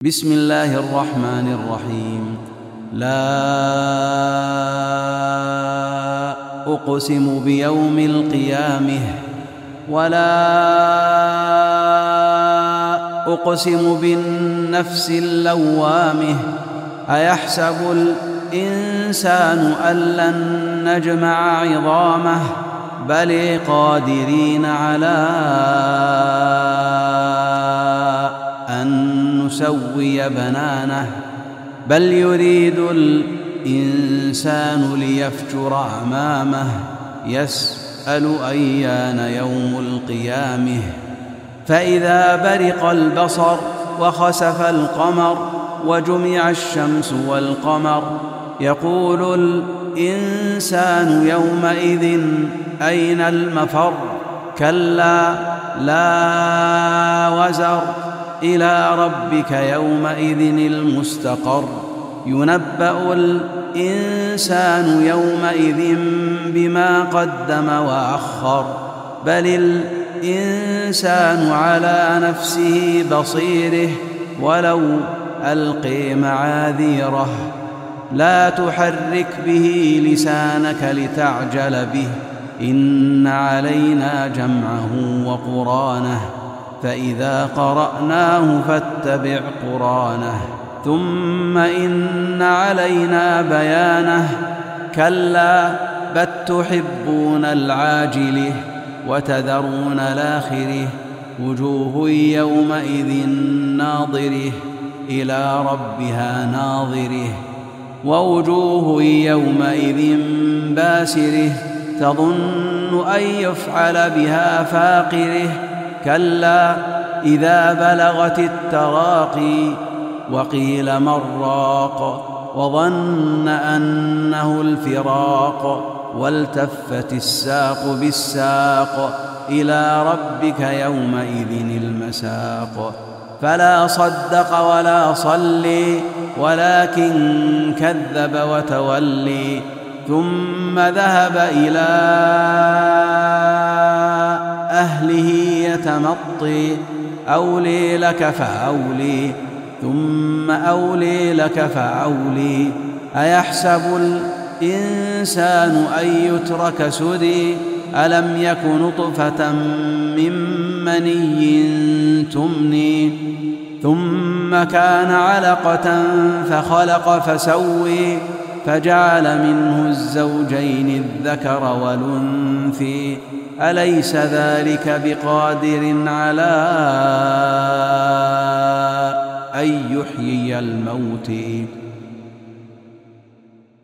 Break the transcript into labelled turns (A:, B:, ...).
A: بسم الله الرحمن الرحيم. لا أقسم بيوم القيامة ولا أقسم بالنفس اللوامة. أيحسب الإنسان أن لن نجمع عظامه بل قادرين على أن نسوي بنانه بل يريد الإنسان ليفجر أمامه يسأل أيان يوم القيامة. فإذا برق البصر وخسف القمر وجمع الشمس والقمر يقول الإنسان يومئذ أين المفر. كلا لا وزر إلى ربك يومئذ المستقر. ينبأ الإنسان يومئذ بما قدم وأخر بل الإنسان على نفسه بصيره ولو ألقي معاذيره. لا تحرك به لسانك لتعجل به إن علينا جمعه وقرانه فإذا قرأناه فاتبع قرانه ثم إن علينا بيانه. كلا بل تحبون العاجلة وتذرون الآخرة وجوه يومئذ ناظرة إلى ربها ناظرة ووجوه يومئذ باسرة تظن أن يفعل بها فاقرة. كلا إذا بلغت التراقي وقيل من راق وظن أنه الفراق والتفت الساق بالساق إلى ربك يومئذ المساق. فلا صدق ولا صلي ولكن كذب وتولي ثم ذهب إلى أهله يتمطي. أولي لك فأولي ثم أولي لك فأولي. أيحسب الإنسان أن يترك سدي ألم يك نطفة من مني تمني ثم كان علقة فخلق فسوي فجعل منه الزوجين الذكر والأنثى. أليس ذلك بقادر على أن يحيي الموتى